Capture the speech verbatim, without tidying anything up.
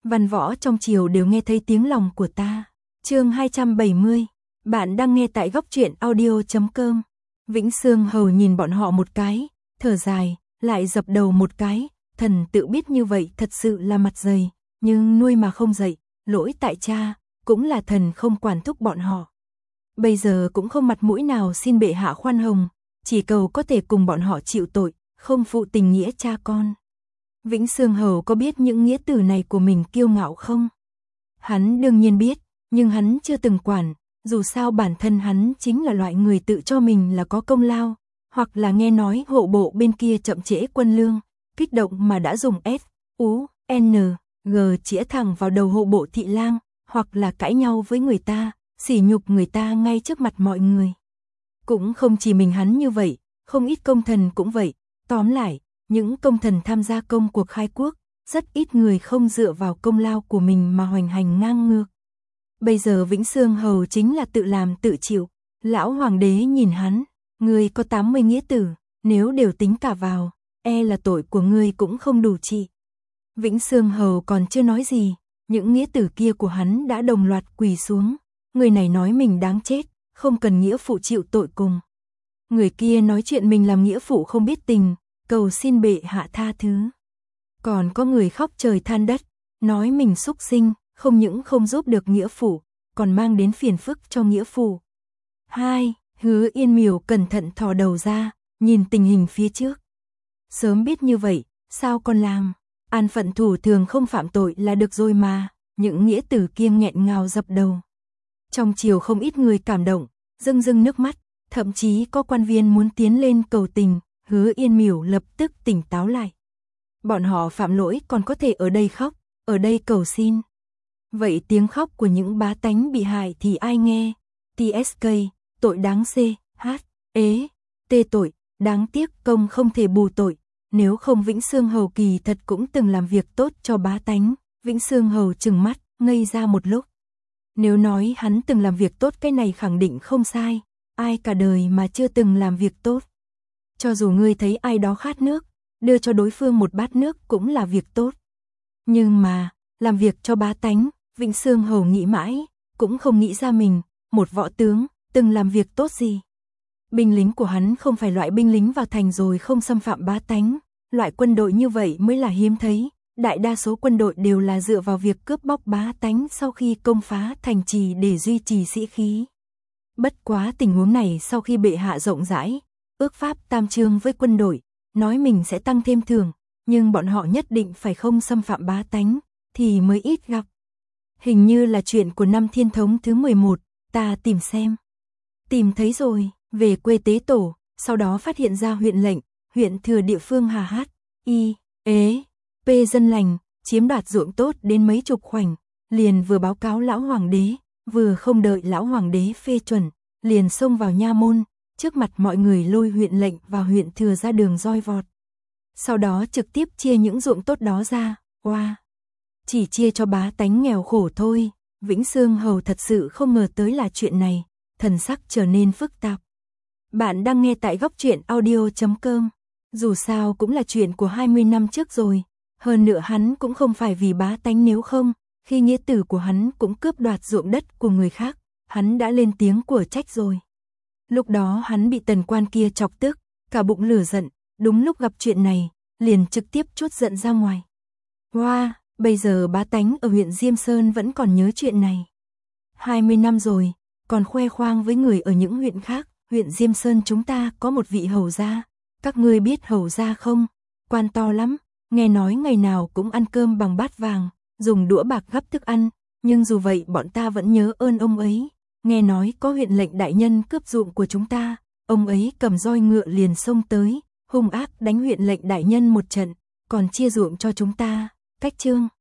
Văn võ trong triều đều nghe thấy tiếng lòng của ta. Chương hai trăm bảy mươi. Bạn đang nghe tại góc truyện audio chấm com. Vĩnh Xương Hầu nhìn bọn họ một cái, thở dài, lại dập đầu một cái, thần tự biết như vậy thật sự là mặt dày, nhưng nuôi mà không dạy, lỗi tại cha, cũng là thần không quản thúc bọn họ. Bây giờ cũng không mặt mũi nào xin bệ hạ khoan hồng, chỉ cầu có thể cùng bọn họ chịu tội, không phụ tình nghĩa cha con. Vĩnh Xương Hầu có biết những nghĩa tử này của mình kiêu ngạo không? Hắn đương nhiên biết, nhưng hắn chưa từng quản, dù sao bản thân hắn chính là loại người tự cho mình là có công lao, hoặc là nghe nói hộ bộ bên kia chậm trễ quân lương, kích động mà đã dùng S, U, N, G chĩa thẳng vào đầu hộ bộ thị lang, hoặc là cãi nhau với người ta, sỉ nhục người ta ngay trước mặt mọi người. Cũng không chỉ mình hắn như vậy, không ít công thần cũng vậy, tóm lại, những công thần tham gia công cuộc khai quốc, rất ít người không dựa vào công lao của mình mà hoành hành ngang ngược. Bây giờ Vĩnh Xương Hầu chính là tự làm tự chịu, lão hoàng đế nhìn hắn, ngươi có tám mươi nghĩa tử, nếu đều tính cả vào, e là tội của ngươi cũng không đủ trị. Vĩnh Xương Hầu còn chưa nói gì, những nghĩa tử kia của hắn đã đồng loạt quỳ xuống, người này nói mình đáng chết, không cần nghĩa phụ chịu tội cùng. Người kia nói chuyện mình làm nghĩa phụ không biết tình, cầu xin bệ hạ tha thứ. Còn có người khóc trời than đất, nói mình súc sinh, không những không giúp được nghĩa phụ, còn mang đến phiền phức cho nghĩa phụ. Hai, Hứa Yên Miểu cẩn thận thò đầu ra, nhìn tình hình phía trước. Sớm biết như vậy, sao còn làm? An phận thủ thường không phạm tội là được rồi mà, những nghĩa tử kia nghẹn ngào dập đầu. Trong triều không ít người cảm động, rưng rưng nước mắt, thậm chí có quan viên muốn tiến lên cầu tình, Hứa Yên Miểu lập tức tỉnh táo lại. Bọn họ phạm lỗi còn có thể ở đây khóc, ở đây cầu xin. Vậy tiếng khóc của những bá tánh bị hại thì ai nghe? tê ét ca, tội đáng C, H, ế, T tội, đáng tiếc công không thể bù tội. Nếu không Vĩnh Xương Hầu kỳ thật cũng từng làm việc tốt cho bá tánh. Vĩnh Xương Hầu trừng mắt, ngây ra một lúc. Nếu nói hắn từng làm việc tốt cái này khẳng định không sai, ai cả đời mà chưa từng làm việc tốt. Cho dù ngươi thấy ai đó khát nước, đưa cho đối phương một bát nước cũng là việc tốt. Nhưng mà, làm việc cho bá tánh, Vĩnh Xương Hầu nghĩ mãi, cũng không nghĩ ra mình, một võ tướng, từng làm việc tốt gì. Binh lính của hắn không phải loại binh lính vào thành rồi không xâm phạm bá tánh, loại quân đội như vậy mới là hiếm thấy. Đại đa số quân đội đều là dựa vào việc cướp bóc bá tánh sau khi công phá thành trì để duy trì sĩ khí. Bất quá tình huống này sau khi bệ hạ rộng rãi, ước pháp tam chương với quân đội, nói mình sẽ tăng thêm thưởng, nhưng bọn họ nhất định phải không xâm phạm bá tánh, thì mới ít gặp. Hình như là chuyện của năm Thiên Thống thứ mười một, ta tìm xem. Tìm thấy rồi, về quê tế tổ, sau đó phát hiện ra huyện lệnh, huyện thừa địa phương Hà Hát, Y, Ế, P dân lành, chiếm đoạt ruộng tốt đến mấy chục khoảnh, liền vừa báo cáo lão hoàng đế, vừa không đợi lão hoàng đế phê chuẩn, liền xông vào nha môn, trước mặt mọi người lôi huyện lệnh và huyện thừa ra đường roi vọt. Sau đó trực tiếp chia những ruộng tốt đó ra, oa. Wow. Chỉ chia cho bá tánh nghèo khổ thôi, Vĩnh Xương Hầu thật sự không ngờ tới là chuyện này, thần sắc trở nên phức tạp. Bạn đang nghe tại góc truyện audio chấm com, dù sao cũng là chuyện của hai mươi năm trước rồi, hơn nữa hắn cũng không phải vì bá tánh, nếu không, khi nghĩa tử của hắn cũng cướp đoạt ruộng đất của người khác, hắn đã lên tiếng của trách rồi. Lúc đó hắn bị tần quan kia chọc tức, cả bụng lửa giận, đúng lúc gặp chuyện này, liền trực tiếp trút giận ra ngoài. Wow, bây giờ bá tánh ở huyện Diêm Sơn vẫn còn nhớ chuyện này. hai mươi năm rồi, còn khoe khoang với người ở những huyện khác, huyện Diêm Sơn chúng ta có một vị hầu gia, các ngươi biết hầu gia không? Quan to lắm, nghe nói ngày nào cũng ăn cơm bằng bát vàng, dùng đũa bạc gắp thức ăn, nhưng dù vậy bọn ta vẫn nhớ ơn ông ấy. Nghe nói có huyện lệnh đại nhân cướp ruộng của chúng ta, ông ấy cầm roi ngựa liền xông tới, hung ác đánh huyện lệnh đại nhân một trận, còn chia ruộng cho chúng ta. Cách chương